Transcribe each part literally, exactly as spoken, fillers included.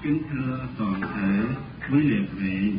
Kính thưa toàn thể quý liệt vị,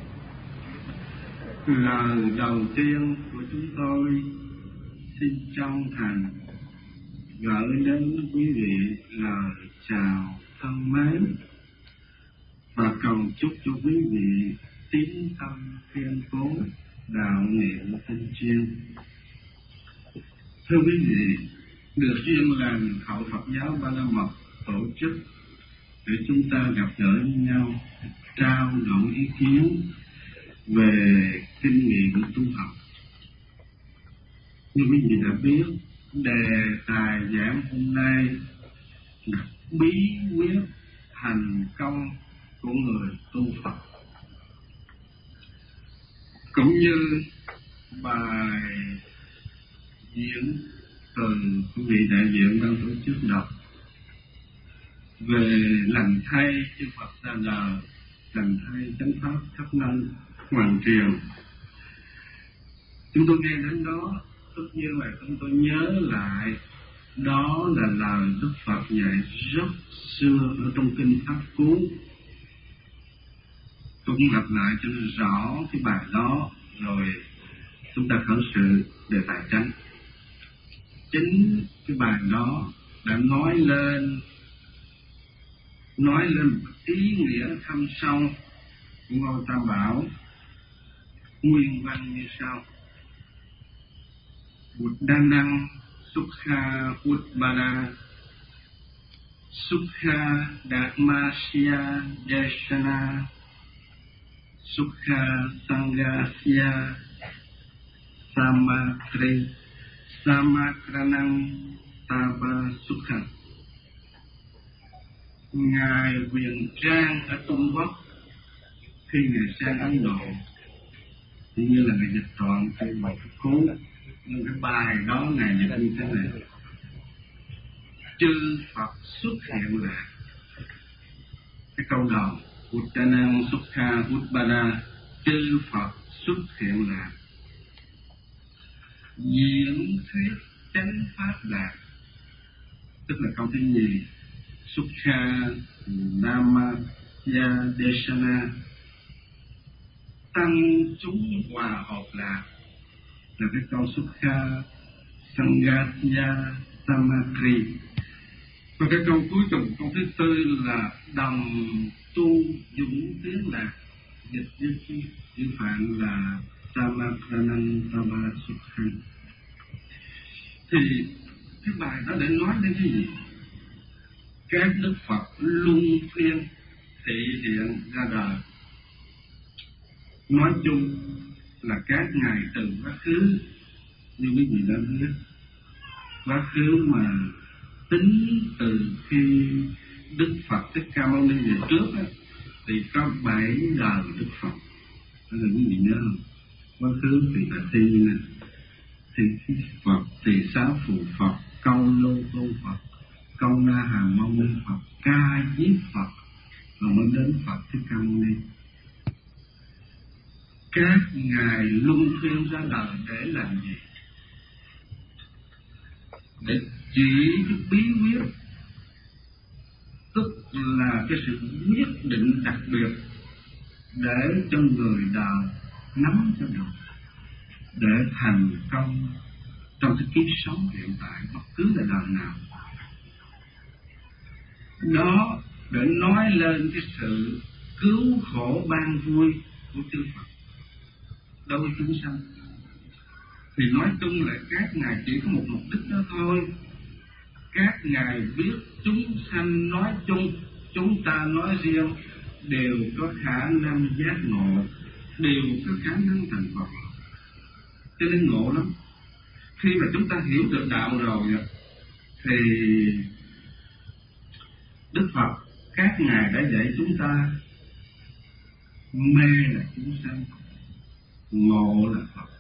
lời đầu tiên của chúng tôi xin chân thành gửi đến quý vị lời chào thân mến và cầu chúc cho quý vị tín tâm kiên cố, đạo niệm tinh chuyên. Thưa quý vị, được duyên lành Hậu Phật giáo Ba La Mật tổ chức để chúng ta gặp gỡ với nhau, trao đổi ý kiến về kinh nghiệm tu học. Như quý vị đã biết, đề tài giảng hôm nay là bí quyết thành công của người tu Phật, cũng như bài diễn từ quý vị đại diện ban tổ chức đọc về lành thay chư Phật ra đời, lành thay chánh pháp khắp nơi hoàn truyền. Chúng tôi nghe đến đó, tất nhiên là chúng tôi nhớ lại đó là lời Đức Phật dạy rất xưa ở trong kinh Pháp Cú. Tôi cũng lặp lại cho nó rõ cái bài đó, rồi chúng ta khởi sự đề tài chánh. Chính cái bài đó đã nói lên nói lên một ý nghĩa thâm sâu của Ngôi Tam Bảo, nguyên văn như sau: Buddhanang Sukha Utbana Sukha Dhammasya Deshana Sukha Sangasya Samatri Samakranang Tava Sukha. Ngài Huyền Trang ở Trung Quốc khi Ngài sang Ấn Độ, thì như là Ngài dịch trọn trên một cái cuốn, nhưng cái bài đó Ngài dịch như thế này: chư Phật xuất hiện là cái câu đầu Uttanang Sukha Utbana, chư Phật xuất hiện là diễn thuyết chánh pháp lạc, tức là câu thứ nhì Sukha Dhammasya Deshana, tăng chúng hòa hợp lạc, là cái câu Sukha Sangasya Samatri. Và cái câu cuối cùng, câu thứ tư là đồng tu dũng tiến lạc, dịch với chữ phạn là Samakranang Tava Sukha. Thì cái bài đó để nói đến cái gì? Các Đức Phật luân phiên thị hiện ra đời. Nói chung là các ngài từ quá khứ, như quý vị đã biết, quá khứ mà tính từ khi Đức Phật Thích Ca Mâu Ni về trước á, thì có bảy đời Đức Phật. Đó là quý vị nhớ không? Quá khứ thì là Thi nè, thì Phật, thì Xá Phụ Phật, Câu Lô Tô Phật, Câu Na Hàm Mâu Ni Phật, Ca Diếp Phật, rồi mới đến Phật Thích Ca Mâu Ni. Các ngài luân phiên ra đời để làm gì? Để chỉ cái bí quyết, tức là cái sự quyết định đặc biệt để cho người đời nắm cho được, để thành công trong cái kiếp sống hiện tại bất cứ là đời nào. Đó để nói lên cái sự cứu khổ ban vui của chư Phật đối với chúng sanh. Thì nói chung là các ngài chỉ có một mục đích đó thôi. Các ngài biết chúng sanh nói chung, chúng ta nói riêng đều có khả năng giác ngộ, đều có khả năng thành Phật, cho nên ngộ lắm. Khi mà chúng ta hiểu được đạo rồi thì Đức Phật các ngài đã dạy chúng ta mê là chúng sanh, ngộ là Phật.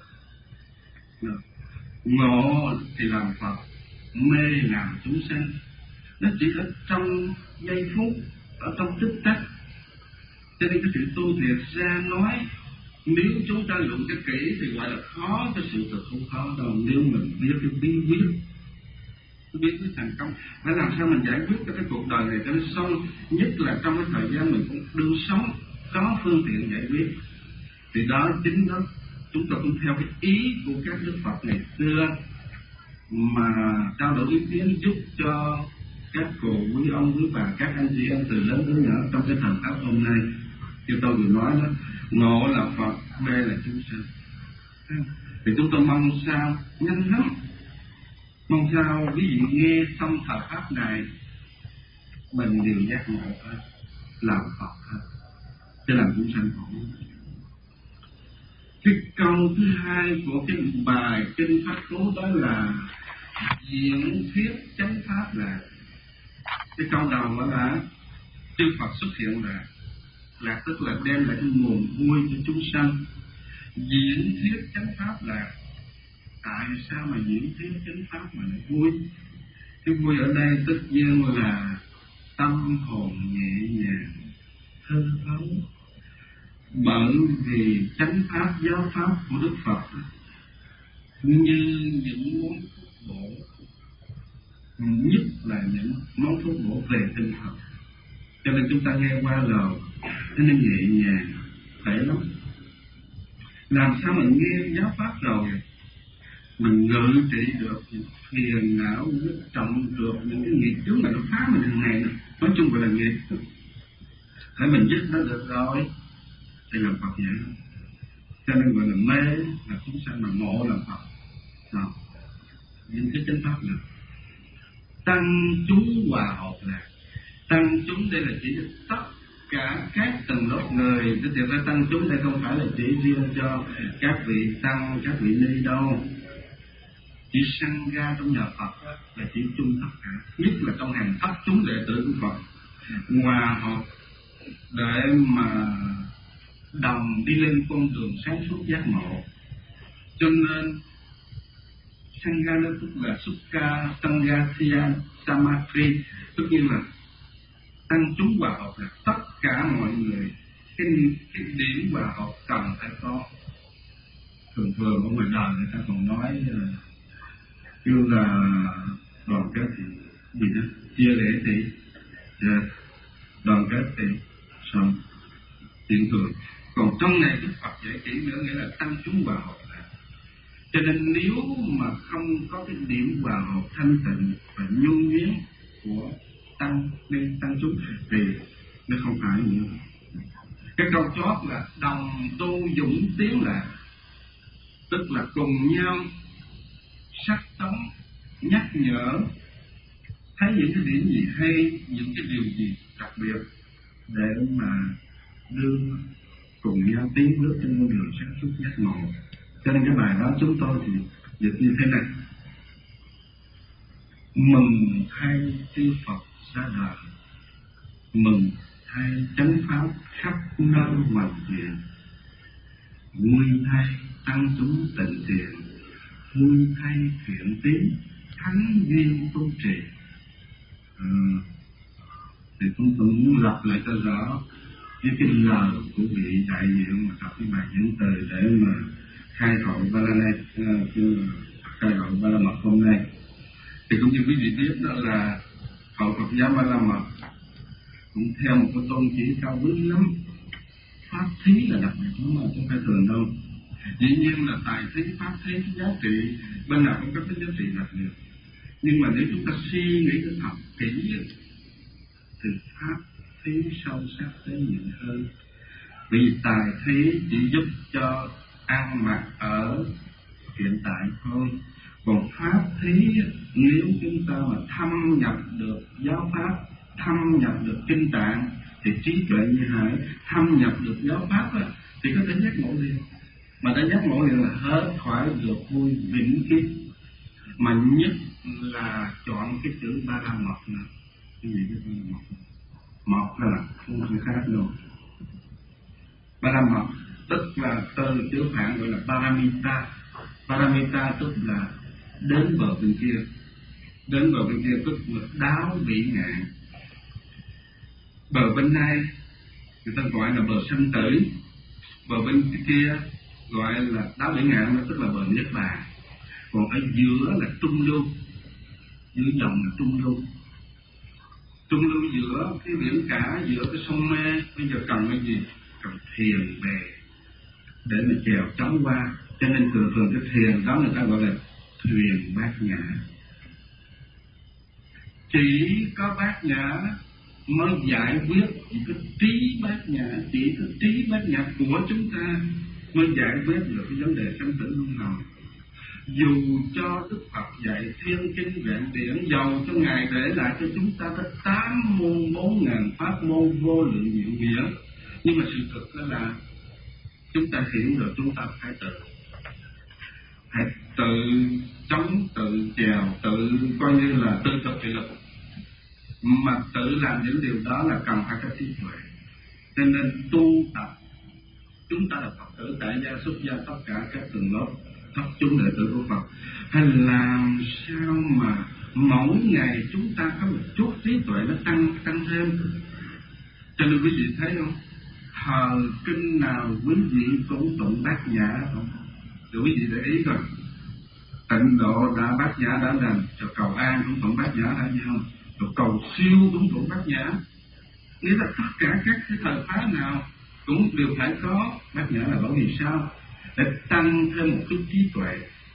Ngộ thì làm Phật, mê làm chúng sanh. Nó chỉ ở trong giây phút, ở trong tích tắc. Cho nên cái sự tu thiệt ra nói, nếu chúng ta luận cái kỹ thì gọi là khó, cái sự thật không khó đâu. Nếu mình biết cái bí quyết bí quyết thành công. Phải làm sao mình giải quyết cái, cái cuộc đời này cho nó xong, nhất là trong cái thời gian mình cũng đương sống có phương tiện giải quyết. Thì đó chính đó chúng ta cũng theo cái ý của các đức Phật ngày xưa mà trao đổi ý kiến, giúp cho các cô quý ông quý bà, các anh chị em từ lớn đến nhỏ trong cái thời pháp hôm nay. Như tôi vừa nói đó, ngộ là Phật, mê là chúng sanh. Thì chúng tôi mong sao nhanh lắm, mong sao ví dụ nghe xong thời pháp này mình đều giác ngộ hết, làm Phật hết, chứ làm chúng sanh khổ. Cái câu thứ hai của cái bài kinh Pháp Cú đó là diễn thuyết chánh pháp là. Cái câu đầu đó là chư Phật xuất hiện là là tức là đem lại cái nguồn vui cho chúng sanh. Diễn thuyết chánh pháp là tại sao mà diễn thuyết chánh pháp mà lại vui? Cái vui ở đây tất nhiên là tâm hồn nhẹ nhàng, thơ thấu. Bởi vì chánh pháp, giáo pháp của Đức Phật như những món thuốc bổ, nhất là những món thuốc bổ về tinh thần. Cho nên chúng ta nghe qua lời nó nên nhẹ nhàng, khỏe lắm. Làm sao mình nghe giáo pháp rồi mình ngự trị được những phiền não, nước trọng được những cái nghiệp chướng mà nó phá mình hàng ngày. Nói chung gọi là nghiệp. Để mình dứt nó được rồi thì làm Phật vậy. Cho nên gọi là mê là chúng sanh, mà ngộ là Phật. Đó. Những cái chánh pháp là tăng chúng hòa hợp là. Tăng chúng đây là chỉ tất cả các tầng lớp người. Cái việc tăng chúng đây không phải là chỉ riêng cho các vị tăng, các vị ni đâu. Chỉ sanh ra trong nhà Phật là chỉ chung tất cả, nhất là trong hàng thấp chúng đệ tử của Phật, hòa hợp để mà đồng đi lên con đường sáng suốt giác ngộ. Cho nên sanh ra nó tức là Sukha Sangatya Samadhi, tất nhiên là tăng chúng hòa hợp là tất cả mọi người. Cái, cái điểm hòa hợp cần phải có. Thường thường ở ngoài đời người ta còn nói kêu là đoàn kết thì gì đó, chia lễ thì yeah. Đoàn kết thì xong hiện thường. Còn trong này Đức Phật dạy kỹ nữa, nghĩa là tăng chúng hòa hợp là. Cho nên nếu mà không có cái điểm hòa hợp thanh tịnh và nhu nhuyễn của tăng nên tăng chúng thì nó không phải nữa. Cái câu chót là đồng tu dũng tiến là, tức là cùng nhau sắc tấn nhắc nhở, thấy những cái điểm gì hay, những cái điều gì đặc biệt để mà đưa cùng nhau tiến bước trên con đường sáng suốt giác ngộ. Cho nên cái bài đó chúng tôi thì dịch như thế này: mừng thay chư Phật ra đời, mừng thay chánh pháp khắp nơi hoàn thiện, vui thay tăng chúng tịnh thiện, vui thay thiện tín thánh duyên tu trì. À, thì chúng tôi muốn lặp lại cho rõ với cái lời của vị đại diện mà đọc cái bài diễn từ để mà khai hội ba la này, khai hội ba la mật hôm nay. Thì cũng như quý vị biết đó là hội Phật giáo Ba La Mật cũng theo một cái tôn chỉ cao quý lắm. Pháp thí là đặc biệt lắm mà không phải thường đâu. Dĩ nhiên là tài thí, pháp thí, cái giá trị bên nào cũng có cái giá trị đặc biệt. Nhưng mà nếu chúng ta suy nghĩ cái thật kỹ thì pháp thí sâu sắc tế nhị hơn. Vì tài thí chỉ giúp cho ăn mặc ở hiện tại thôi. Còn pháp thí nếu chúng ta mà thâm nhập được giáo pháp, thâm nhập được kinh tạng thì trí tuệ như hải, thâm nhập được giáo pháp á, thì có thể giác ngộ liền. Mà đã giác ngộ liền là hết khỏi được vui vĩnh kiếp. Mà nhất là chọn cái chữ Ba La Mật nữa. Cái gì cái Ba La Mật? Mật là không có khác đâu. Ba La Mật tức là từ chữ Phạn gọi là Paramita. Paramita tức là đến bờ bên kia. Đến bờ bên kia tức là đáo bị ngạn. Bờ bên này người ta gọi là bờ sanh tử, bờ bên kia gọi là đáo bị ngạn, tức là bờ niết bàn. Còn ở giữa là trung lưu. giữa dòng là trung lưu. Trung lưu giữa cái biển cả, giữa cái sông mê. Bây giờ cần cái gì? Cần thuyền bè để mà chèo chống qua. Cho nên thường thường cái thuyền đó người ta gọi là thuyền Bát Nhã. Chỉ có Bát Nhã mới giải quyết chỉ có trí Bát Nhã, chỉ có trí Bát Nhã của chúng ta mới giải quyết được cái vấn đề sanh tử luân hồi. Dù cho Đức Phật dạy thiên kinh vẹn điển, dầu cho Ngài để lại cho chúng ta có tám môn bốn ngàn pháp môn vô lượng diệu nghĩa, nhưng mà sự thực đó là chúng ta hiểu rồi, chúng ta phải tự phải tự chống, tự chèo, tự coi như là tự thực hiện lực. Mà tự làm những điều đó là cần phải có trí tuệ. Cho nên tu tập, chúng ta là Phật tử tại gia, xuất gia, tất cả các tầng lớp thấp chúng đệ tử của Phật, hay làm sao mà mỗi ngày chúng ta có một chút trí tuệ nó tăng tăng thêm. Cho nên quý vị thấy không, thời kinh nào quý vị cũng tụng Bát Nhã không? Để quý vị để ý coi, Tịnh Độ đã Bát Nhã đã làm, cho cầu an cũng tụng Bát Nhã đã không? Rồi cầu siêu cũng tụng Bát Nhã. Nghĩa là tất cả các cái thời phái nào cũng đều phải có Bát Nhã, là bởi vì sao? Để tăng thêm một chút trí tuệ.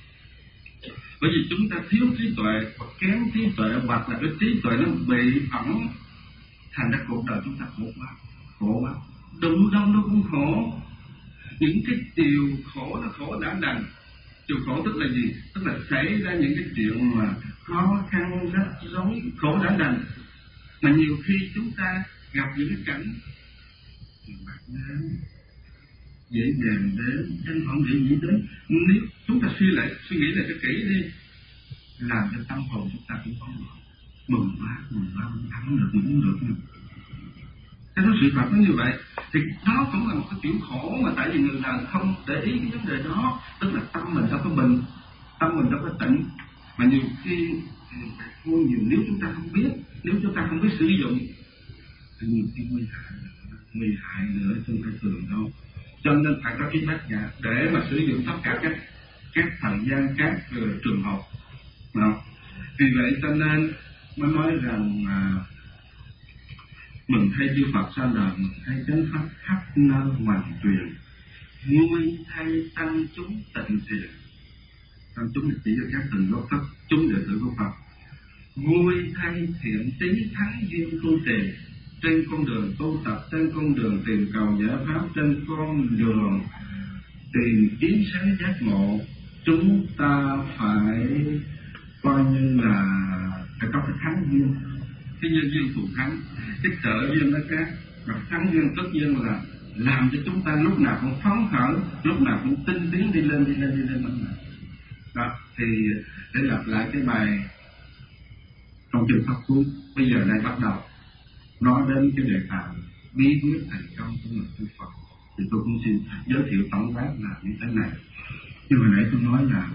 Bởi vì chúng ta thiếu trí tuệ hoặc kém trí tuệ, hoặc là cái trí tuệ nó bị ẩn, thành ra cuộc đời chúng ta khổ quá, khổ quá, đụng đâu nó cũng khổ. Những cái điều khổ nó khổ đã đành. Điều khổ tức là gì? Tức là xảy ra những cái chuyện mà khó khăn, rắc rối, khổ đã đành. Mà nhiều khi chúng ta gặp những cái cảnh bạc đến, dễ dàng đến, chân không dễ dĩ đến. Nếu chúng ta suy lại, suy nghĩ lại cho kỹ đi, làm cho tâm hồn chúng ta cũng có mừng quá, mừng quá, ăn được, uống được. Cái đó sự thật nó như vậy. Thì đó cũng là một cái kiểu khổ, mà tại vì người đời không để ý cái vấn đề đó. Tức là tâm mình đâu có bình, tâm mình đâu có tịnh. Mà nhiều khi vô nhiều, nếu chúng ta không biết, nếu chúng ta không biết sử dụng thì nhiều khi nguy hại, nguy hại nữa chứ không phải thường đâu. Cho nên phải có cái Bát Nhã để mà sử dụng tất cả các các thời gian, các uh, trường hợp. Nào. Vì vậy cho nên mới nói rằng uh, mình thấy Chư Phật ra đời, mình thấy chánh pháp khắp nơi hoàn truyền, vui thay tăng chúng tịnh thiền. Tăng chúng là chỉ là các tầng lớp thấp chúng đệ tử của Phật. Vui thay thiện trí thắng duyên tu trì, trên con đường tu tập, trên con đường tìm cầu giải pháp, trên con đường tìm kiếm sáng giác ngộ, chúng ta phải coi như là phải có cái thắng duyên, cái nhân duyên thù thắng, cái trợ duyên đó các. Và thắng duyên tất nhiên là làm cho chúng ta lúc nào cũng phấn khởi, lúc nào cũng tinh tiến đi lên, đi lên, đi lên. Đó, thì để lặp lại cái bài trong trường Pháp Cú, bây giờ này bắt đầu nói đến cái đề tài bí quyết thành công của người tu Phật, thì tôi cũng xin giới thiệu tổng quát là như thế này. Như hồi nãy tôi nói là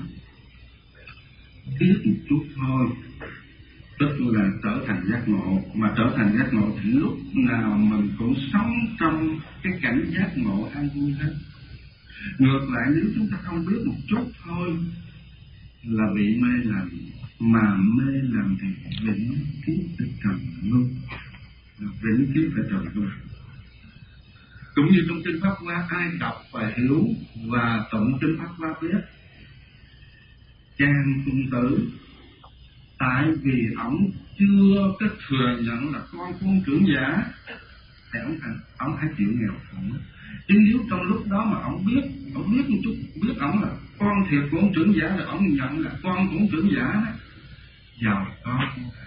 biết một chút thôi, tức là trở thành giác ngộ. Mà trở thành giác ngộ thì lúc nào mình cũng sống trong cái cảnh giác ngộ an vui hết. Ngược lại nếu chúng ta không biết một chút thôi là bị mê lầm, mà mê lầm thì vĩnh kiếp phải trầm luân, vĩnh kiếp phải trầm luân. Cũng như trong kinh Pháp Hoa, ai đọc và hiểu và tụng kinh Pháp Hoa biết, Chàng Phụng Tử tại vì ổng chưa có thừa nhận là con con trưởng giả thì ổng thành ổng phải chịu nghèo khổ. Chứ nếu trong lúc đó mà ổng biết, ổng biết một chút, biết ổng là con thiệt của ông trưởng giả, là ổng nhận là con của ông trưởng giả đó, giàu có.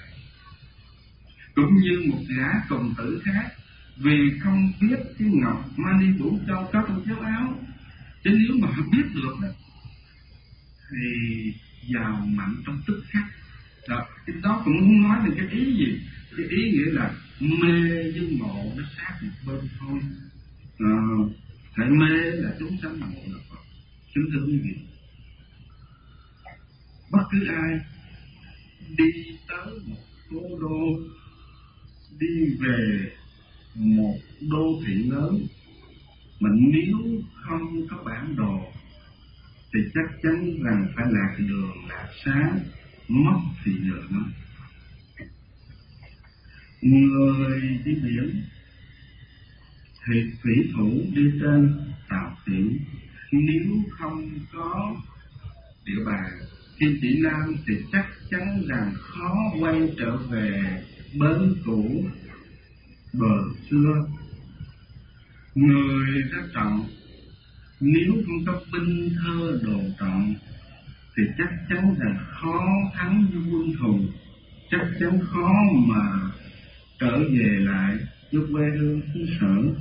Cũng như một gã công tử khác, vì không biết cái ngọc mani vũ châu có trong chiếu áo, chứ nếu mà biết được đó thì giàu mạnh trong tức khắc. Đó, cái đó cũng muốn nói về cái ý gì? Cái ý nghĩa là mê với ngộ nó sát một bên thôi. À, phải mê là chúng sanh ngộ là Phật. Kính thưa quý vị, bất cứ ai đi tới một cố đô, đi về một đô thị lớn, mà nếu không có bản đồ thì chắc chắn rằng phải lạc đường, lạc xá, mất thì giờ nó. Người đi biển thì thủy thủ đi trên tàu thủy, nếu không có địa bàn Kim Chỉ Nam thì chắc chắn rằng khó quay trở về bến cũ bờ xưa. Người ra trận nếu không có binh thơ đồ trận thì chắc chắn rằng khó thắng quân thù, chắc chắn khó mà trở về lại với quê hương xứ sở.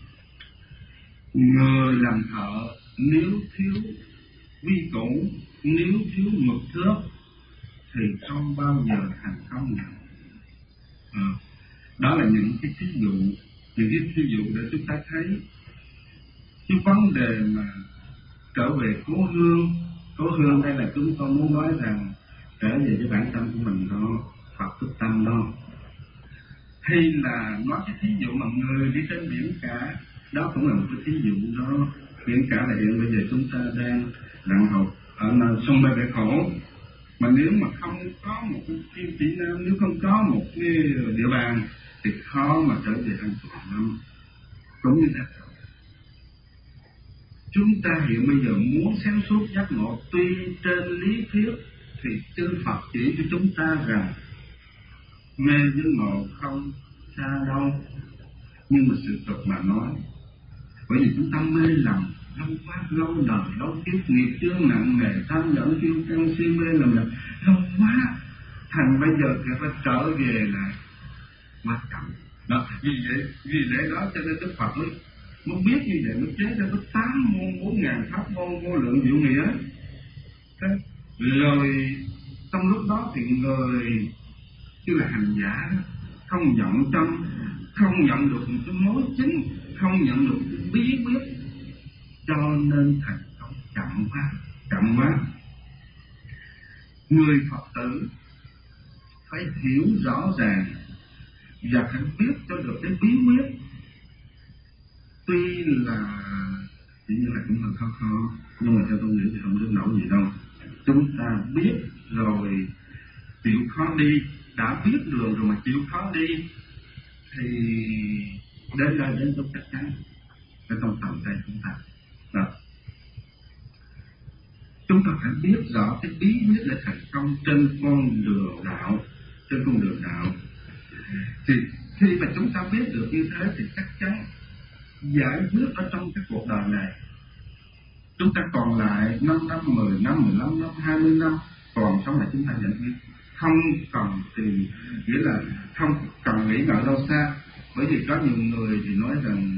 Người làm thợ nếu thiếu quy củ, nếu thiếu mực thước thì không bao giờ thành công được. À, đó là những cái thí dụ, những cái thí dụ để chúng ta thấy cái vấn đề mà trở về cố hương. Cố hương đây là chúng tôi muốn nói rằng trở về với bản tâm của mình đó, Phật thức tâm đó. Hay là nói cái thí dụ mà người đi trên biển cả, đó cũng là một cái thí dụ đó. Biển cả là hiện bây giờ chúng ta đang lặn học ở sông Ba Bể Khổ, mà nếu mà không có một cái Kim Chỉ Nam, nếu không có một cái địa bàn thì khó mà trở về an toàn lắm. Cũng như thế, chúng ta hiện bây giờ muốn sáng suốt giác ngộ, tuy trên lý thuyết thì chư Phật chỉ cho chúng ta rằng mê với ngộ không xa đâu, nhưng mà sự thật mà nói, bởi vì chúng ta mê lầm lâu quá, lâu đời, lâu kiếp nghiệp chướng nặng nề, tham nhẫn kiêu căng si mê lầm lầm lâu quá, thành bây giờ thì phải trở về lại quan trọng đó. Vì vậy, vì lẽ đó cho nên Đức Phật mới muốn biết như vậy, mới chế ra có tám môn bốn ngàn pháp môn vô lượng diệu nghĩa. Thế rồi trong lúc đó thì người như là hành giả đó, không nhận tâm, không nhận được một cái mối chính, không nhận được cái bí quyết, cho nên thành công chậm quá, chậm quá. Người Phật tử phải hiểu rõ ràng và phải biết cho được cái bí quyết. Tuy là chỉ như là cũng hơi khó khó, nhưng mà theo tôi nghĩ thì không đến nỗi gì đâu. Chúng ta biết rồi chịu khó đi, đã biết đường rồi mà chịu khó đi thì đến đây đến lúc chắc chắn ở trong tầm tay chúng ta. Đó. Chúng ta phải biết rõ cái bí quyết để thành công trên con đường đạo, trên con đường đạo. Thì khi mà chúng ta biết được như thế thì chắc chắn giải quyết ở trong cái cuộc đời này. Chúng ta còn lại năm năm, mười năm, mười lăm năm, hai mươi năm còn sống là chúng ta giải quyết. Không cần thì nghĩa là không cần nghĩ ngợi đâu xa. Bởi vì có nhiều người thì nói rằng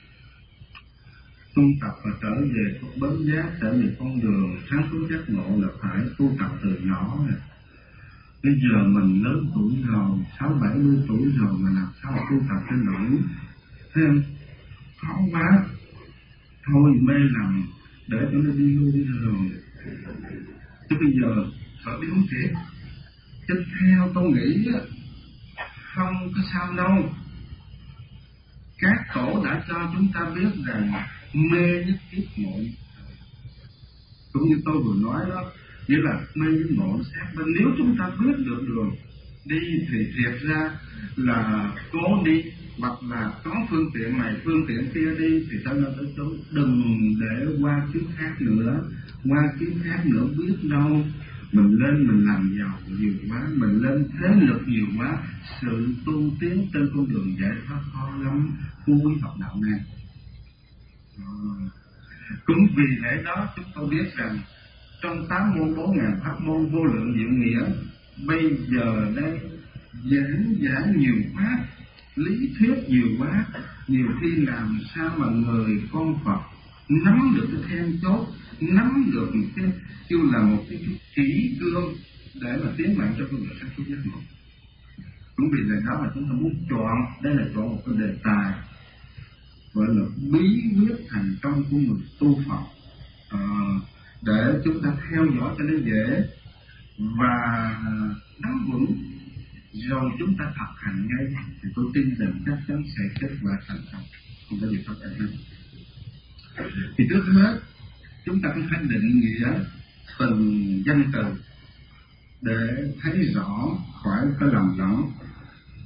tu tập và trở về thuộc bến giác, trở về con đường sáng suốt giác ngộ là phải tu tập từ nhỏ này. Bây giờ mình lớn tuổi rồi, sáu bảy mươi tuổi rồi mà làm sao mà tu tập cho nổi? Thêm khó quá, thôi mê lầm để cho nó đi luôn rồi. Chứ bây giờ phải biết uống thiệt. Chứ theo tôi nghĩ không có sao đâu. Các tổ đã cho chúng ta biết rằng mê nhất kiếp ngộ. Cũng như tôi vừa nói đó, nghĩa là mê nhất ngộ sát bên. Nếu chúng ta biết được đường đi thì thiệt ra là cố đi, hoặc là có phương tiện này phương tiện kia đi thì sao nó tới chỗ. Đừng để qua kiếp khác nữa, qua kiếp khác nữa biết đâu mình lên mình làm giàu nhiều quá, mình lên thế lực nhiều quá, sự tu tiến trên con đường giải thoát khó lắm. Vui học đạo này à. Cũng vì lẽ đó chúng tôi biết rằng trong tám môn bốn ngàn pháp môn vô lượng diệu nghĩa, bây giờ đây giảng giảng nhiều quá, lý thuyết nhiều quá, nhiều khi làm sao mà người con Phật nắm được cái then chốt, nắm được cái kêu là một cái, cái kỹ cương để mà tiến mạnh cho con người sáng suốt giác ngộ. Cũng vì lẽ đó mà chúng ta muốn chọn, đây là chọn một cái đề tài gọi là bí quyết thành công của người tu Phật, à, để chúng ta theo dõi cho nó dễ và nắm vững, rồi chúng ta thực hành ngay thì tôi tin rằng chắc chắn sẽ kết quả thành công, không có gì khó khăn hết. Thì trước hết chúng ta cũng phải định nghĩa từng danh từ để thấy rõ khỏi cái lầm lẫn.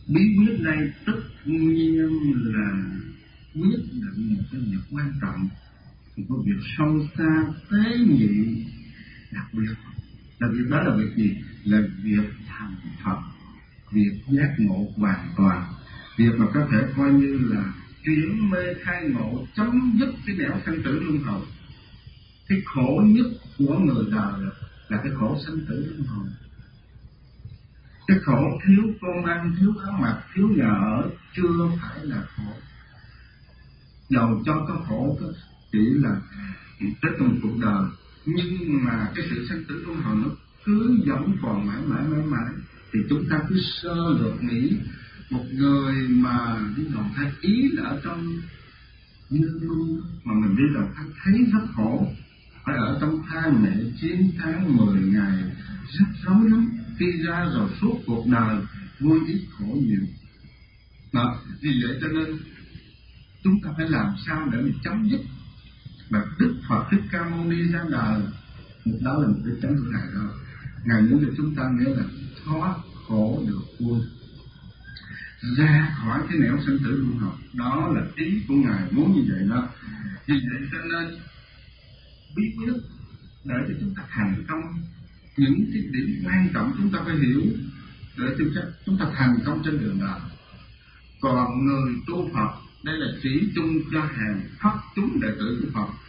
Bí quyết đây tất nhiên là quyết định một cái việc quan trọng, một cái việc sâu xa tế nhị đặc biệt. Đặc biệt đó là việc gì? Là việc thành Phật, việc giác ngộ hoàn toàn, việc mà có thể coi như là chuyển mê khai ngộ, chấm dứt cái nẻo sanh tử luân hồi. Cái khổ nhất của người đời là cái khổ sanh tử luân hồi. Cái khổ thiếu cơm ăn, thiếu áo mặc, thiếu nhà ở chưa phải là khổ. Dầu cho có khổ chỉ là tới trong cuộc đời, nhưng mà cái sự sanh tử luân hồi nó cứ vẫn còn mãi mãi mãi mãi. Thì chúng ta cứ sơ lược nghĩ một người mà đi đầu thai, ý là ở trong như luôn mà mình đi đầu thai thấy rất khổ, phải ở trong thai mẹ chín tháng mười ngày, rất rối lắm. Khi ra rồi suốt cuộc đời vui ít khổ nhiều. Đó, vì vậy cho nên chúng ta phải làm sao để mình chấm dứt. Và Đức Phật Thích Ca Mâu Ni ra đời, đó là một cái chấm dứt này đó. Ngài muốn cho chúng ta nghĩa là thoát khổ được vui, ra khỏi cái nẻo sinh tử luân hồi. Đó là ý của Ngài muốn như vậy đó. Vì vậy cho nên bí quyết để cho chúng ta thành công, những cái điểm quan trọng chúng ta phải hiểu để chúng ta, chúng ta thành công trên đường đời. Còn người tu Phật, đây là chỉ chung cho hàng thất chúng đệ tử của Phật.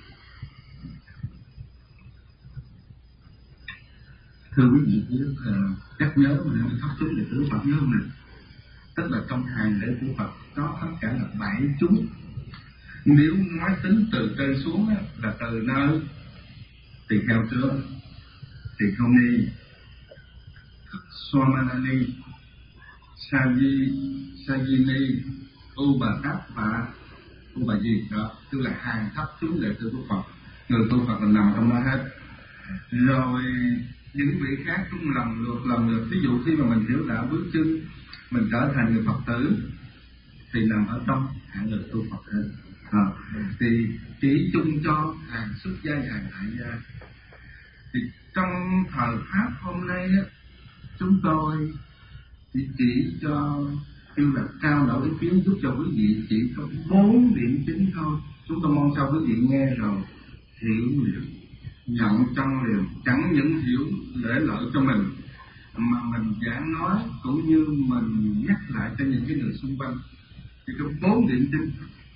Thưa quý vị, chắc nhớ mà thất chúng đệ tử Phật nhớ không nè? Tức là trong hàng đệ tử Phật có tất cả là bảy chúng. Nếu nói tính từ trên xuống là từ nơi tỳ kheo trước, tỳ kheo ni, Swamanani, Saji, Sajini, Ubhadat và Ubhaji. Đó, tức là hàng thấp chúng đệ tử của Phật. Người tu Phật là nằm trong đó hết. Rồi những vị khác cũng lần lượt lần lượt. Ví dụ khi mà mình hiểu đạo bước chân, mình trở thành người Phật tử thì nằm ở trong hạng người tu Phật hơn. À, thì chỉ chung cho hàng xuất gia và hàng tại gia. Thì trong thời Pháp hôm nay á, chúng tôi chỉ, chỉ cho kêu là trao đổi ý kiến giúp cho quý vị chỉ có bốn điểm chính thôi. Chúng tôi mong sao quý vị nghe rồi hiểu liền, nhận trong liền, chẳng những hiểu để lợi cho mình mà mình giảng nói cũng như mình nhắc lại cho những cái người xung quanh. Thì có bốn điểm chính.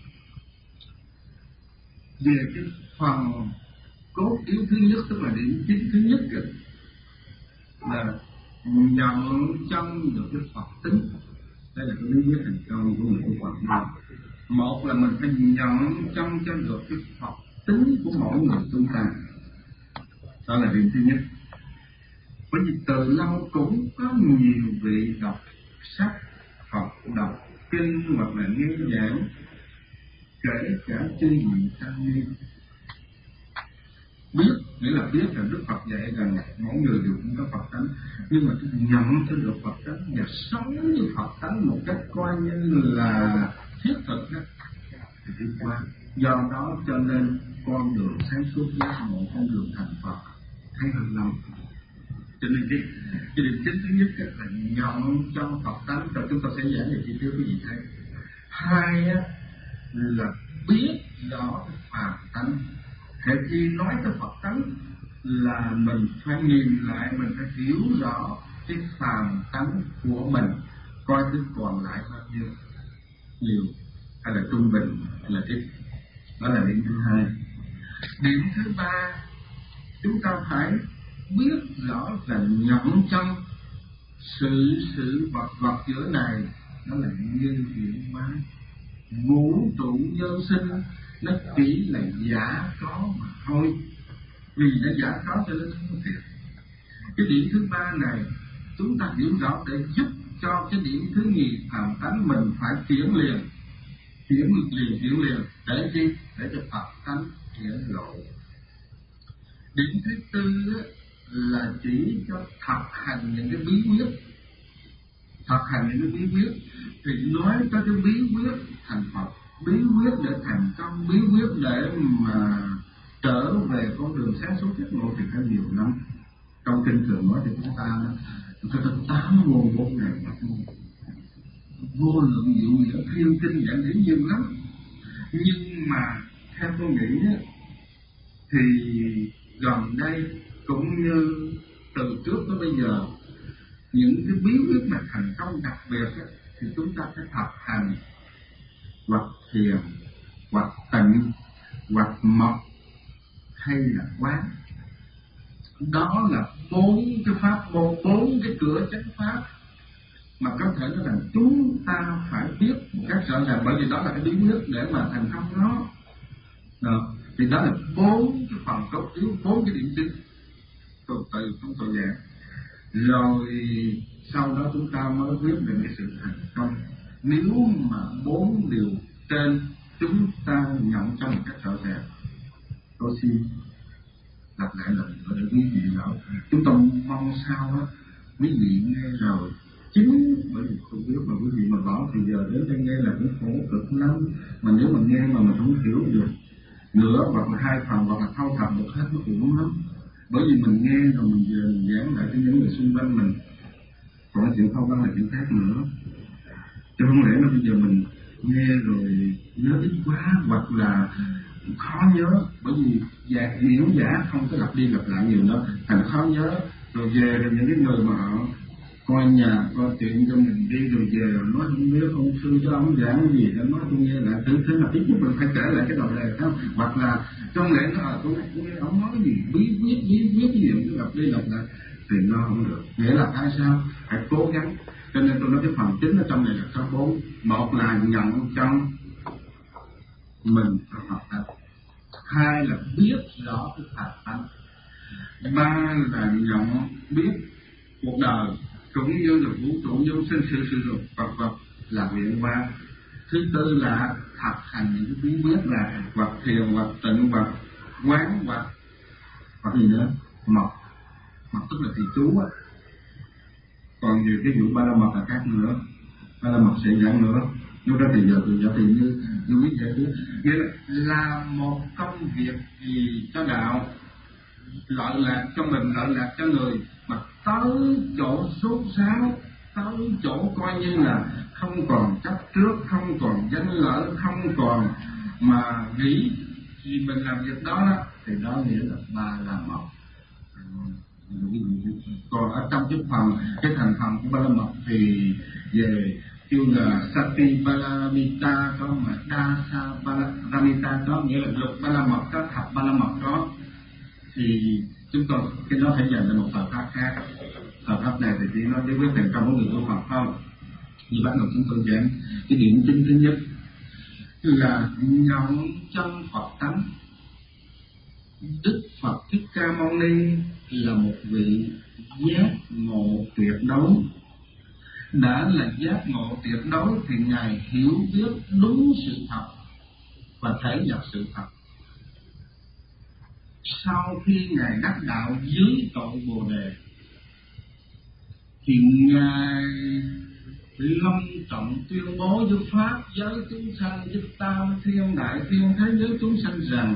Về cái phần cốt yếu thứ nhất, tức là điểm chính thứ nhất là nhận chân được cái Phật tính. Đây là cái bí quyết thành công của người tu Phật đó. Một là mình phải nhận chân cho được cái Phật tính của mỗi người chúng ta. Đó là điểm thứ nhất. Bởi vì từ lâu cũng có nhiều vị đọc sách Phật, đọc kinh hoặc là nghe giảng, kể cả chư vị tăng ni. Biết, nghĩa là biết là Đức Phật dạy rằng mỗi người đều cũng có Phật tánh, nhưng mà nhận cho được Phật tánh và sống như Phật tánh một cách coi như là thiết thực đó, thì đi qua. Do đó cho nên con đường sáng suốt giác ngộ, con đường thành Phật thấy hơn lắm. Cho nên cái, cái điểm chính thứ nhất là nhận cho Phật tánh, rồi chúng ta sẽ giảng về chi tiết cái gì thấy. Hai là biết rõ phàm tánh. Hệ khi nói tới Phật tánh là mình phải nhìn lại, mình phải hiểu rõ cái phàm tánh của mình, coi thứ còn lại bao nhiêu, nhiều hay là trung bình hay là ít. Đó là điểm thứ hai. Điểm thứ ba, chúng ta phải biết rõ là nhận chân sự sự vật vật giữa này nó là nhân duyên hóa. Vũ trụ nhân sinh nó chỉ là giả có mà thôi, vì nó giả có cho nên không có thiệt. Cái điểm thứ ba này chúng ta hiểu rõ để giúp cho cái điểm thứ nhì phàm tánh mình phải chuyển liền, chuyển liền chuyển liền để chi? Để cho Phật tánh hiển lộ. Điểm thứ tư là chỉ cho thực hành những cái bí quyết, thực hành những cái bí quyết thì nói tới cái bí quyết thành Phật, bí quyết để thành công, bí quyết để mà trở về con đường sáng suốt giác ngộ thì phải nhiều lắm. Trong kinh thường nói thì chúng ta nó có tới tám nguồn bốn ngàn pháp môn. vô lượng diệu nghĩa, thiên kinh giảng điển nhiều lắm. Nhưng mà theo tôi nghĩ á, thì gần đây cũng như từ trước tới bây giờ, những cái bí quyết mà thành công đặc biệt á, thì chúng ta phải thực hành hoặc thiền, hoặc tịnh, hoặc mật, hay là quán. Đó là bốn cái pháp môn, bốn cái cửa chánh pháp mà có thể nói rằng chúng ta phải biết một cách rõ ràng, bởi vì đó là cái bí quyết để mà thành công nó. Đó. Thì đó là bốn cái phần cốt yếu, bốn cái điểm chính từ từ chúng tôi giảng. Rồi sau đó chúng ta mới quyết định cái sự thành công. Nếu mà bốn điều trên chúng ta nhận trong một cách rõ ràng, tôi xin lặp lại lần nữa để quý vị nói. Chúng tôi mong sao á, quý vị nghe rồi chính bởi vì không biết mà quý vị mà bỏ thì giờ đến đây nghe là cũng khổ cực lắm. Mà nếu mà nghe mà mình không hiểu được nữa, hoặc là hai phần, hoặc là thâu thập được hết, nó cũng lắm. Bởi vì mình nghe rồi mình về mình giảng lại cho những người xung quanh mình, còn chuyện không có là chuyện khác nữa. Chứ không lẽ là bây giờ mình nghe rồi nhớ ít quá, hoặc là khó nhớ, bởi vì giả, hiểu giả không có lặp đi lặp lại nhiều đó, thành khó nhớ. Rồi về rồi những cái người mà họ coi nhà, coi chuyện cho mình đi, rồi về rồi nói không biết ông sư cho ông giảng gì, nó nói tôi nghe lại, thứ thế là ít nhất mình phải kể lại cái đầu đề không, hoặc là trong lẽ nó ở tôi nghe ông nói gì bí quyết bí quyết gì cũng lặp đi lặp lại thì nó không được. Nghĩa là tại sao phải cố gắng. Cho nên tôi nói cái phần chính ở trong này là có bốn. Một là nhận trong mình học tập, hai là biết rõ cái thật tánh, ba là nhận biết cuộc đời cũng như là vũ trụ vô sinh sự sự dục vật vật là luyện qua. Thứ tư là thực hành những cái bí quyết là hoặc thiền, hoặc tịnh, hoặc quán, hoặc hoặc gì nữa, mật. Mật tức là thì chú á. Còn nhiều cái vụ ba la mật là khác nữa, ba la mật sẽ giảng nữa. Lúc đó thì giờ thì giờ thì như như quý vị biết, nghĩa là làm một công việc gì cho đạo, lợi lạc cho mình, lợi lạc cho người, mà tới chỗ sốt sáo, tới chỗ coi như là không còn chấp trước, không còn danh lợi, không còn mà nghĩ thì mình làm việc đó đó, thì đó nghĩa là ba la mật. Còn ở trong cái phần cái thành phần của ba la mật thì về kêu là Sati Paramita có, mà Dasa Paramita có, nghĩa là lục ba la mật có, thập ba la mật có. Thì chúng tôi cái đó phải dành cho một thời pháp khác. Thời pháp này thì chỉ nói với quyết thành công của người tu Phật không. Như bắt đầu chúng tôi giảng cái điểm chính thứ nhất là nhận chân Phật tánh. Đức Phật Thích Ca Mâu Ni là một vị giác ngộ tuyệt đối. Đã là giác ngộ tuyệt đối thì Ngài hiểu biết đúng sự thật và thể nhập sự thật. Sau khi Ngài đắc đạo dưới cội Bồ Đề thì Ngài long trọng tuyên bố với pháp giới chúng sanh, với tam thiên đại thiên thế giới chúng sanh rằng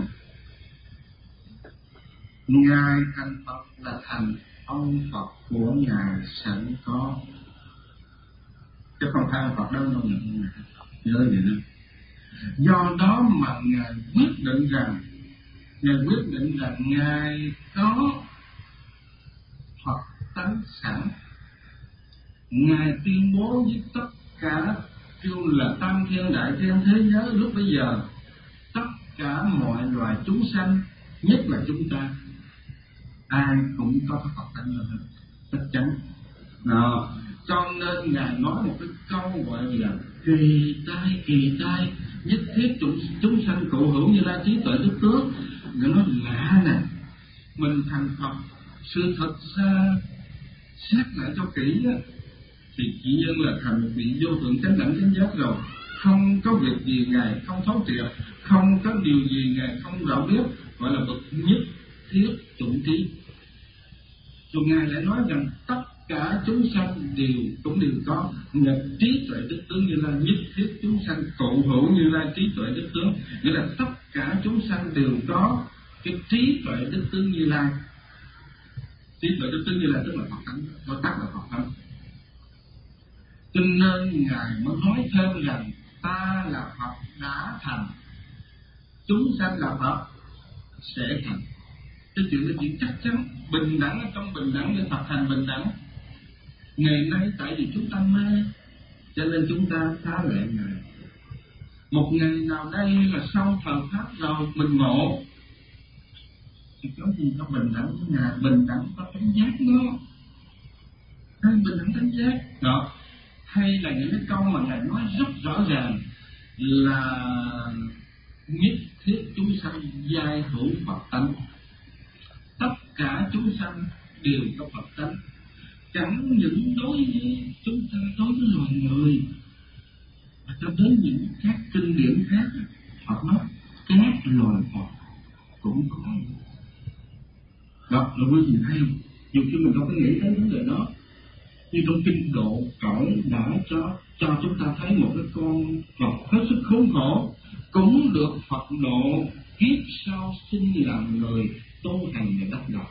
Ngài thành Phật là thành ông Phật của Ngài sẵn có, chứ không phải Phật đâu đâu nhận Ngài. Nhớ vậy đó. Do đó mà Ngài quyết định rằng Ngài quyết định rằng Ngài có Phật tánh sẵn. Ngài tuyên bố với tất cả kêu là tam thiên đại thiên thế giới lúc bây giờ, tất cả mọi loài chúng sanh, nhất là chúng ta, ai cũng có cái Phật tánh hết, chắc chắn. Đó. Cho nên Ngài nói một cái câu gọi là kỳ tai kỳ tai, nhất thiết chúng, chúng sanh cụ hữu như lai trí tuệ đức tướng. Người nói lạ nè, mình thành Phật, sự thật ra xét lại cho kỹ á, thì chỉ nhân là thành một vị vô thượng chánh đẳng chánh giác rồi. Không có việc gì Ngài không thấu triệt, không có điều gì Ngài không rõ biết, gọi là bậc nhất thiết chủng trí. Rồi Ngài lại nói rằng tất cả chúng sanh đều cũng đều có nhập trí tuệ đức tướng Như Lai, nhất thiết chúng sanh cụ hữu Như Lai trí tuệ đức tướng, nghĩa là tất cả chúng sanh đều có cái trí tuệ đức tướng Như Lai. Trí tuệ đức tướng Như Lai tức là Phật tánh, nó tắt là Phật tánh. cho nên Ngài mới nói thêm rằng ta là Phật đã thành, chúng sanh là Phật sẽ thành. Cái chuyện là chuyện chắc chắn, bình đẳng ở trong bình đẳng để Phật thành bình đẳng. Ngày nay tại vì chúng ta mê cho nên chúng ta phá lệ Ngài. Một ngày nào đây là sau thời pháp rồi mình ngộ thì có gì có bình đẳng với Ngài, bình đẳng có tánh giác đó, hay bình đẳng tánh giác đó, hay là những cái câu mà Ngài nói rất rõ ràng là nhất thiết chúng sanh giai hữu Phật tánh, tất cả chúng sanh đều có Phật tánh, chẳng những đối với chúng ta, đối với loài người mà cho đến những các kinh điển khác, Phật nói các loài Phật cũng có. Đó là quý vị thấy không? Dù khi mình không có nghĩ tới vấn đề đó, như trong kinh Độ Cõi đã cho cho chúng ta thấy một cái con vật hết sức khốn khổ cũng được Phật độ, kiếp sau sinh làm người tu hành và đắc đạo.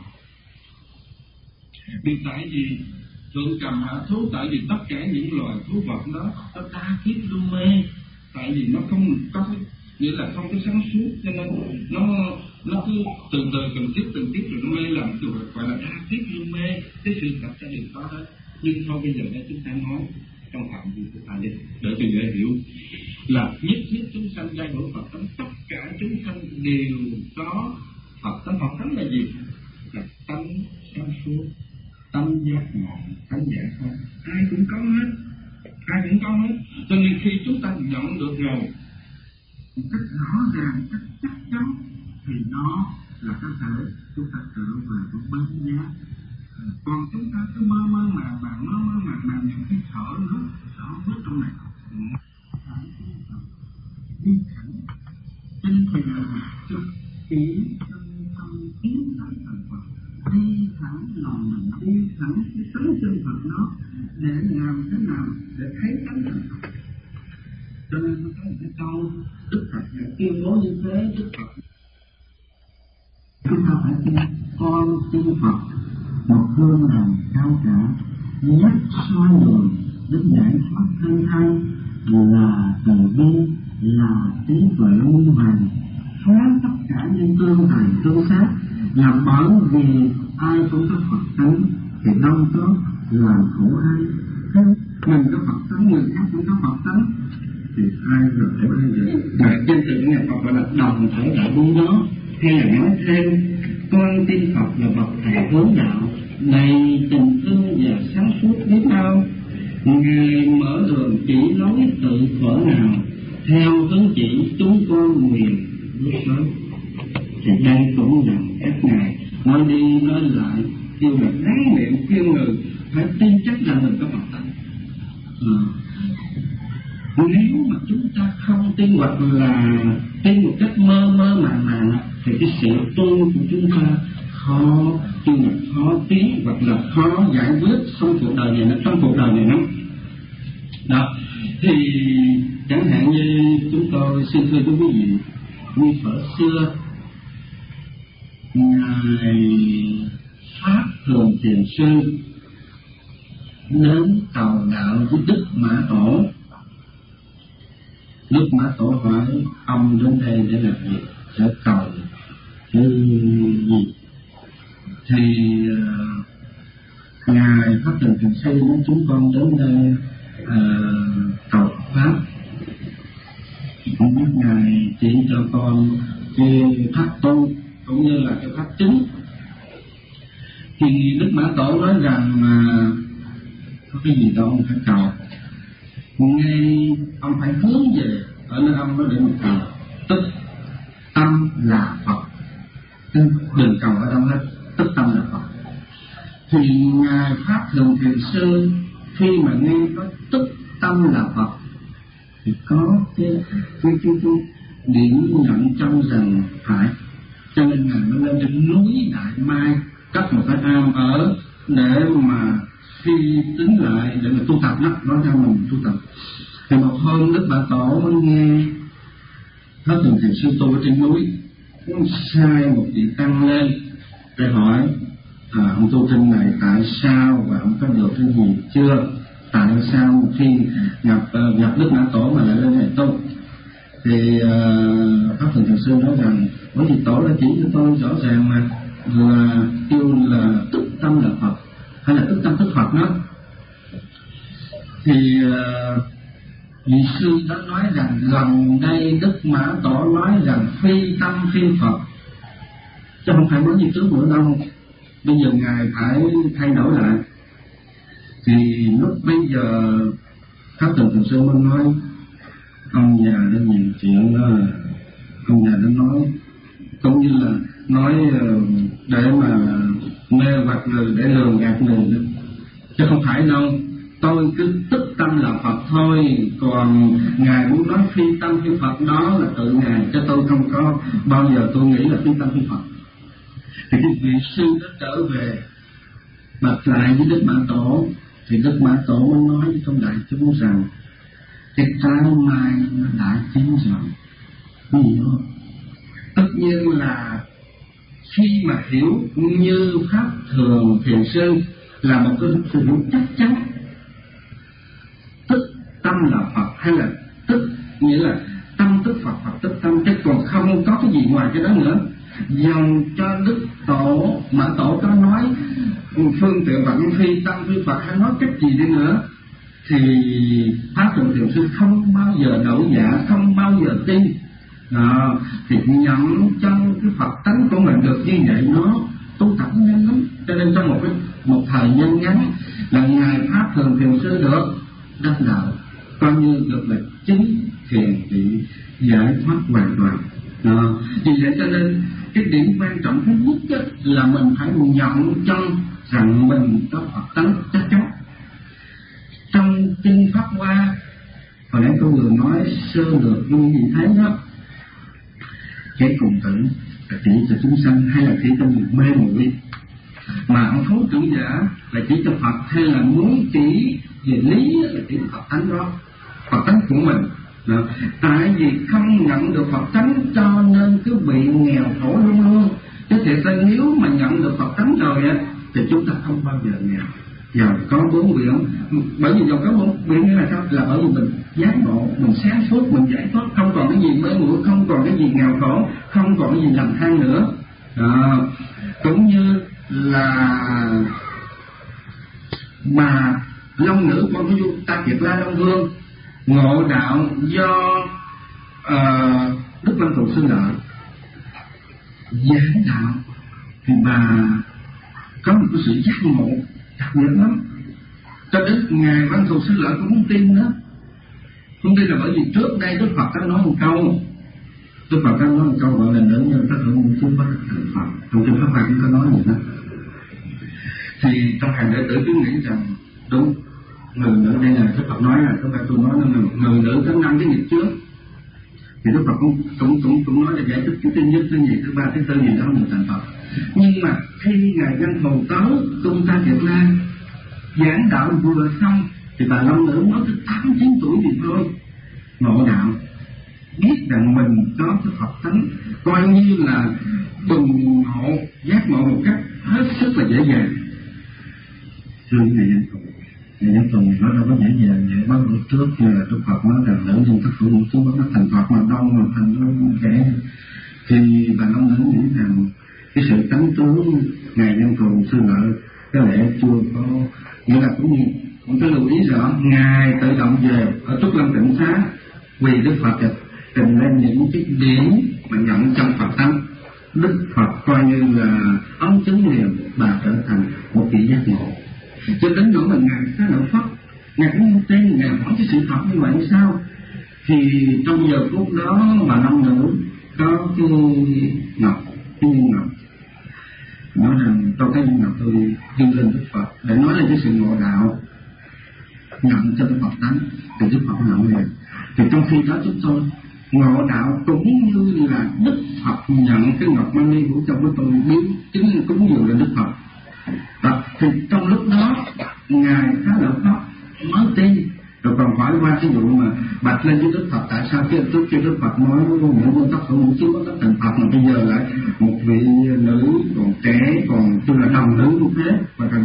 Vì tại vì thượng cầm hạ thú, tại vì tất cả những loài thú vật đó nó đa kiếp lưu mê, tại vì nó không có, nghĩa là không có sáng suốt, cho nên nó nó cứ từ từ từng tiếp từng tiếp rồi nó mê làm được gọi là đa kiếp lưu mê. Cái sự thật sẽ đều có đó, nhưng thôi bây giờ đây chúng ta nói trong phạm vi của ta đi để cho dễ hiểu là nhất thiết chúng sanh giai hữu Phật tánh, tất cả chúng sanh đều có Phật tánh. Phật tánh là gì? Là tánh sáng suốt, tâm giác ngộ, tánh giải thoát, ai cũng có hết, ai cũng có hết. Cho nên khi chúng ta nhận được rồi một cách rõ ràng, cách chắc chắn thì nó là có thể chúng ta trở về với bến giác. Còn chúng ta cứ mơ mơ màng màng, mơ mơ màng màng những cái thở lúc thở lúc trong này đi thẳng trên thuyền trực chỉ trong trong tiến tới thành Phật, đi thẳng lòng mình, đi thẳng cái tánh chân Phật nó để làm thế nào để thấy tánh chân Phật. Cho nên nó có một cái câu Đức Phật đã tuyên bố như thế. Đức Phật chúng ta phải tin con tin Phật một hương lành cao cả, nhất soi đường đến giải thoát thân thân, là từ bi, là trí tuệ minh hoàng, phá tất cả những tương tài tương sát. Là bởi vì ai cũng có Phật tánh thì đâu có làm khổ ai. Mình có Phật tánh, người khác cũng có Phật tánh thì ai rồi để ai vậy? Và trên từ nhà Phật gọi là đồng thể đại bi đó, hay là nói thêm con tin Phật là bậc thầy hướng đạo, đầy tình thương và sáng suốt biết bao. Ngài mở đường chỉ lối tự khổ nào, theo hướng chỉ chúng con nguyện bước tới. Thì đây cũng là các ngài nói đi nói lại, kêu là ráng niệm khuyên người phải tin chắc là mình có Phật tánh. À. Nếu mà chúng ta không tin hoặc là tin một cách mơ mơ màng màng thì cái sự tu của chúng ta khó, nhưng mà khó tiến hoặc là khó giải quyết trong cuộc đời này, trong cuộc đời này lắm. Đó, thì chẳng hạn như chúng tôi xin thưa quý vị, như thuở xưa ngài Pháp Thường Thiền Sư đến cầu đạo với Đức Mã Tổ. Đức Mã Tổ hỏi ông đến đây để làm việc, để cầu cái gì? Thì uh, ngài Pháp Thường Thiền Sư nói chúng con đến đây uh, cầu pháp. Ông biết ngài chỉ cho con cái pháp tu cũng như là cái pháp chính. Thì Đức Mã Tổ nói rằng uh, có cái gì đâu ông phải cầu, ngay ông phải hướng về ở nơi ông đó để mà cầu, tức tâm là Phật, đừng cầu ở đâu hết, tức tâm là Phật. Thì ngài Pháp Thường Thiền Sư khi mà nghe có tức tâm là Phật thì có cái cái cái, cái điểm nhận trong rằng phải, cho nên ngài mới lên trên núi Đại Mai cất một cái am ở để mà khi tính lại để mà tu tập đó, nói ra mình tu tập. Thì một hôm Đức Bà Tổ mới nghe Pháp Thường Thiền Sư tu ở trên núi, sai một vị tăng lên để hỏi à, ông tu trên này tại sao và ông có được cái gì chưa. tại sao khi gặp uh, gặp Đức Mã Tổ mà lại lên này tu? Thì uh, Pháp Thường Thường Sư nói rằng bởi vì Tổ đã chỉ cho tôi rõ ràng mà là kêu là tức tâm là Phật hay là tức tâm tức Phật đó. Thì uh, vị sư đã nói rằng gần đây Đức Mã Tổ nói rằng phi tâm phi Phật, chứ không phải mới như trước nữa đâu. Bây giờ ngài phải thay đổi lại. Thì lúc bây giờ Pháp Thường Thường Sư mới nói ông già đã nhiều chuyện đó, ông già đã nói cũng như là nói để mà mê hoặc người, để lường gạt người đó, chứ không phải đâu. Tôi cứ tức tâm là Phật thôi, còn ngài muốn nói phi tâm phi Phật đó là tự ngài, chứ tôi không có bao giờ tôi nghĩ là phi tâm phi Phật. Thì cái vị sư đã trở về bạch lại với Đức Mã Tổ, thì Đức Mã Tổ mới nói với trong đại chúng rằng cái trái mai nó đã chín rồi. Vì đó, tất nhiên là khi mà hiểu như Pháp Thường Thiền Sư là một cái sự hiểu chắc chắn, tức tâm là Phật hay là tức nghĩa là tâm tức Phật, Phật tức tâm, chứ còn không có cái gì ngoài cái đó nữa. Dòng cho Đức Tổ Mã Tổ có nói phương tiện vận phi tâm phi Phật hay nói cách gì đi nữa, thì Pháp Thường Thiền Sư không bao giờ đổi dạ, không bao giờ tin. Đó, thì nhận trong cái Phật tánh của mình được như vậy, nó tu tập nhanh lắm. Cho nên trong một cái một thời gian ngắn là ngài Pháp Thường Thiền Sư được đắc đạo, coi như được là chính thiền trị giải thoát hoàn toàn. Đó, vì vậy cho nên cái điểm quan trọng thứ nhất là mình phải nhận trong rằng mình có Phật tánh chắc chắn. Trong kinh Pháp Hoa hồi nãy tôi vừa nói sơ lược như gì thấy đó, cái cùng tử là chỉ cho chúng sanh hay là chỉ cho người mê muội, mà ông thấu trưởng giả là chỉ cho Phật, hay là muốn chỉ về lý là chỉ Phật tánh đó, Phật tánh của mình. Đó. Tại vì không nhận được Phật tánh cho nên cứ bị nghèo khổ luôn luôn. Chứ thiệt ra nếu mà nhận được Phật tánh rồi á thì chúng ta không bao giờ nghèo. Giàu có bốn biển, bởi vì giàu có bốn biển nghĩa là sao? Là bởi vì mình giác ngộ, mình sáng suốt, mình giải thoát, không còn cái gì mê muội, không còn cái gì nghèo khổ, không còn cái gì lầm than nữa. Đó. Cũng như là mà long nữ con của vua Ta Kiệt La Long Vương ngộ đạo do uh, Đức Văn Thù Sư Lợi giảng đạo, thì bà có một cái sự giác ngộ đặc biệt lắm, cho đến ngài Văn Thù Sư Lợi cũng không tin nữa. Không tin là bởi vì trước đây Đức Phật đã nói một câu, Đức Phật đã nói một câu gọi là nữ nhân tất cả những chúng bất thành Phật, trong kinh Pháp Hoa cũng có nói vậy đó. Thì trong hàng đệ tử cứ nghĩ rằng đúng, người nữ đây là Đức Phật nói là các bạn tôi nói là người nữ có năm cái nghiệp trước, thì Đức Phật cũng cũng cũng cũng nói là giải thích cái thứ nhất, thứ nhì, thứ ba, thứ tư gì đó mình thành Phật. Nhưng mà khi ngài Văn Thù tới cung Ta Kiệt La giảng đạo vừa xong thì bà long nữ mới tới tám chín tuổi thì thôi ngộ đạo, biết rằng mình có cái Phật tánh, coi như là bừng ngộ giác ngộ một cách hết sức là dễ dàng. Thưa ngài Văn Thù, ngài Văn Thù nói đâu có dễ dàng vậy. Bao bữa trước như là Đức Phật nói rằng nữ nhân tất cả những chúng nó thành Phật mà đâu mà thành nó kẻ, thì bà long nữ nghĩ rằng cái sự tánh tướng ngài Văn Thù Sư Lợi có lẽ chưa có, nghĩa là cũng như cũng có lưu ý rõ ngài tự động về ở Trúc Lâm Tịnh Xá vì Đức Phật trình lên những cái điểm mà nhận trong Phật tánh. Đức Phật coi như là ống chứng liền, bà trở thành một vị giác ngộ. Cho đến nỗi mà ngài Xá Lợi Phất, ngài cũng không tin, ngài hỏi cái sự thật như vậy sao? Thì trong giờ phút đó bà long nữ có cái ngọc, cái viên ngọc, nói rằng trong cái viên ngọc tôi dâng lên Đức Phật để nói lên cái sự ngộ đạo, nhận cho Đức Phật tánh, thì Đức Phật nhận liền. Thì trong khi đó chúng tôi ngộ đạo cũng như là Đức Phật nhận cái ngọc mani của trong của tôi biến chứng cúng dường lên Đức Phật. Đó. Thì trong lúc đó ngài Xá Lợi Phất mới tin, rồi còn hỏi qua cái vụ mà bạch lên với Đức Phật tại sao cái trước khi Đức Phật nói những nguyên tắc của ngũ chúng có thành Phật mà bây giờ lại một vị nữ còn trẻ còn chưa là đồng nữ như thế mà thành Phật.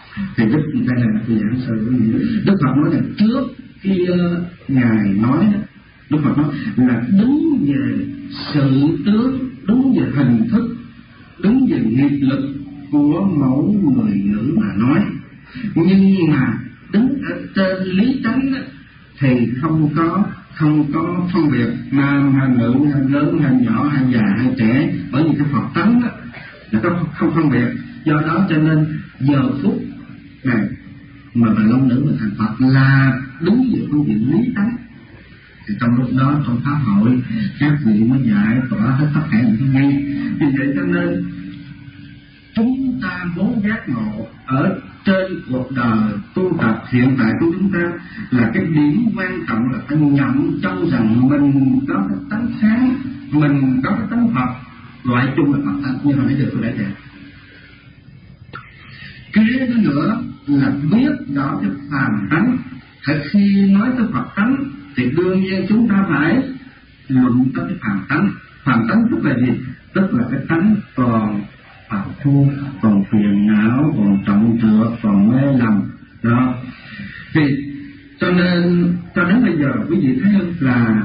Thì Đức đây là tôi giảng sơ với gì. Đức Phật nói là trước khi uh, ngài nói đó, Đức Phật nói là đứng về sự tướng, đứng về hình thức, đứng về nghiệp lực của mẫu người nữ mà nói. Nhưng mà đứng ở trên lý tánh đó, thì không có không có phân biệt nam hay nữ hay lớn hay nhỏ hay già hay trẻ, bởi vì cái Phật tánh đó là có không phân biệt. Do đó cho nên giờ phút này mà bà long nữ mà thành Phật là đứng về phương diện lý tánh, thì trong lúc đó trong pháp hội các vị mới giải tỏa hết tất cả những cái gì. Vì vậy cho nên chúng ta muốn giác ngộ ở trên cuộc đời tu tập hiện tại của chúng ta là cái điểm quan trọng là phải nhận trong rằng mình có cái tánh sáng, mình có cái tánh Phật, loại chung là Phật tánh, như hồi nãy giờ tôi đã dạy. Kế đó nữa là biết rõ cái phàm tánh. Thật khi nói tới Phật tánh thì đương nhiên chúng ta phải luận tới cái phàm tánh. Phàm tánh tức là gì? Tức là cái tánh còn phàm phu, còn phiền não, còn trọng trược, còn mê lầm đó. Thì cho nên cho đến bây giờ quý vị thấy là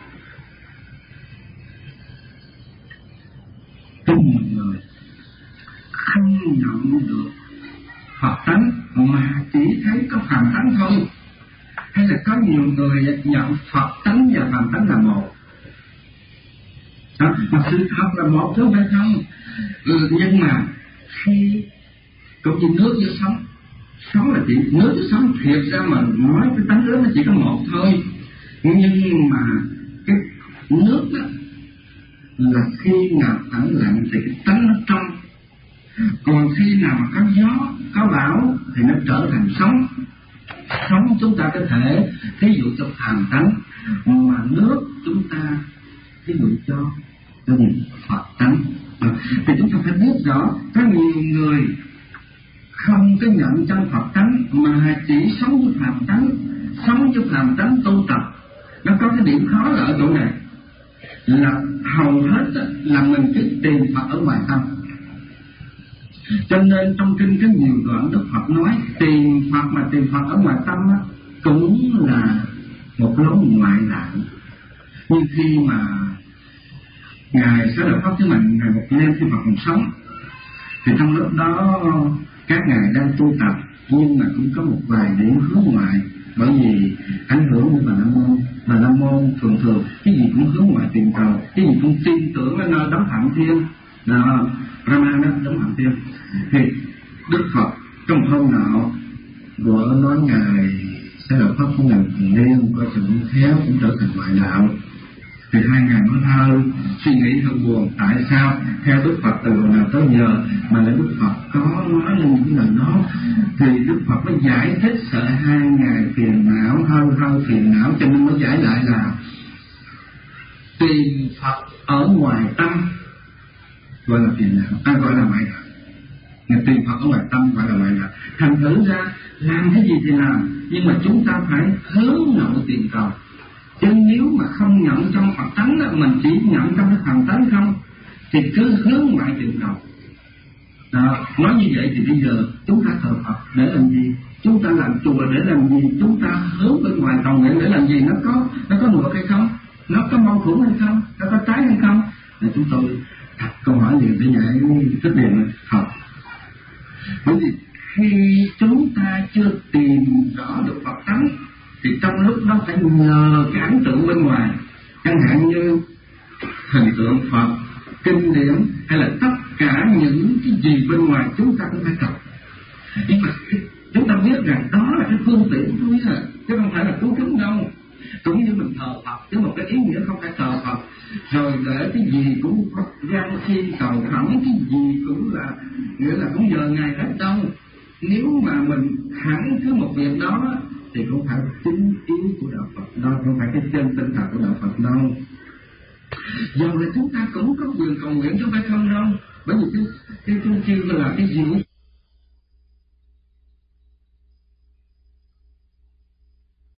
trong một người không nhận được Phật tánh mà chỉ thấy có phàm tánh thôi, hay là có nhiều người nhận Phật tánh và phàm tánh là một đó, mà sự thật là một chứ không phải không. Ừ, nhưng mà khi cũng như nước với sống, sống là chỉ nước với sống, thiệt ra mà nói cái tánh nước nó chỉ có một thôi. Nhưng mà cái nước đó là khi nào ẩn lặng thì cái tánh nó trong, còn khi nào mà có gió có bão thì nó trở thành sóng. Sóng chúng ta có thể ví dụ cho phàm tánh, mà nước chúng ta ví dụ cho cái gì Phật tánh. À, thì chúng ta phải biết rõ có nhiều người không có nhận chân Phật tánh mà chỉ sống với phàm tánh, sống với phàm tánh tu tập. Nó có cái điểm khó là ở chỗ này là hầu hết là mình cứ tìm Phật ở ngoài tâm. Cho nên trong kinh có nhiều đoạn Đức Phật nói tìm Phật mà tìm Phật ở ngoài tâm á, cũng là một lối ngoại đạo. Nhưng khi mà Ngài sẽ được Pháp với mình, Ngài một đêm khi Phật còn sống, thì trong lúc đó các Ngài đang tu tập, nhưng mà cũng có một vài điểm hướng ngoại, bởi vì ảnh hưởng của Bà La Môn. Bà La Môn thường thường cái gì cũng hướng ngoại tìm cầu, cái gì cũng tin tưởng ở nơi đấng Phạm Thiên, đó, Brahma đó, đấng Phạm Thiên. Thì Đức Phật trong hôm nọ vợ nói Ngài sẽ được Pháp của Ngài đêm coi chừng khéo cũng trở thành ngoại đạo. Thì hai ngày nói thơ, suy nghĩ hơi buồn, tại sao theo Đức Phật từ nào tới giờ mà lại Đức Phật có nói lên những lời đó. Thì Đức Phật mới giải thích sợ hai ngày phiền não, hơi hơi phiền não, cho nên mới giải lại là tìm Phật ở ngoài tâm gọi là phiền não, à, gọi là ngoại đạo. Người tìm Phật ở ngoài tâm gọi là ngoại đạo. Thành thử ra làm cái gì thì làm, nhưng mà chúng ta phải hướng nội tìm cầu. Chứ nếu mà không nhận trong Phật tánh đó, mình chỉ nhận trong cái phàm tánh không, thì cứ hướng ngoại tìm cầu. Đó, nói như vậy thì bây giờ chúng ta thờ Phật để làm gì? Chúng ta làm chùa để làm gì? Chúng ta hướng bên ngoài cầu nguyện để làm gì? Nó có nó có ngược hay không? Nó có mâu thuẫn hay không? Nó có trái hay không? Để chúng tôi đặt câu hỏi liền để giải thích liền học. Bởi vì khi chúng ta chưa tìm rõ được Phật tánh thì trong lúc đó phải nhờ cái ấn tượng bên ngoài, chẳng hạn như hình tượng Phật, kinh điển hay là tất cả những cái gì bên ngoài chúng ta cũng phải cầu. Nhưng mà chúng ta biết rằng đó là cái phương tiện thôi à, chứ không phải là cứu chúng đâu. Cũng như mình thờ Phật, chứ một cái ý nghĩa không phải thờ Phật rồi để cái gì cũng có gian xin cầu khẩn, cái gì cũng là nghĩa là cũng nhờ Ngài hết đâu. Nếu mà mình hẳn cứ một việc đó thì không phải chính yếu của đạo Phật đâu, không phải cái chân tinh thần của đạo Phật đâu. Dù là chúng ta cũng có quyền cầu nguyện chứ phải không đâu, bởi vì cái cái cái kêu là cái gì